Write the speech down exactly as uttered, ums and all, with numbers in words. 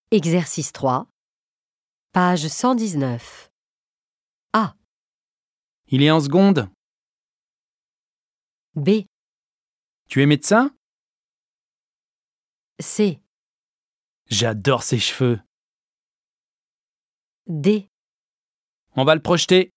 Exercice trois, page cent dix-neuf. A. Il est en seconde. B. Tu es médecin? C. J'adore ses cheveux. D. On va le projeter.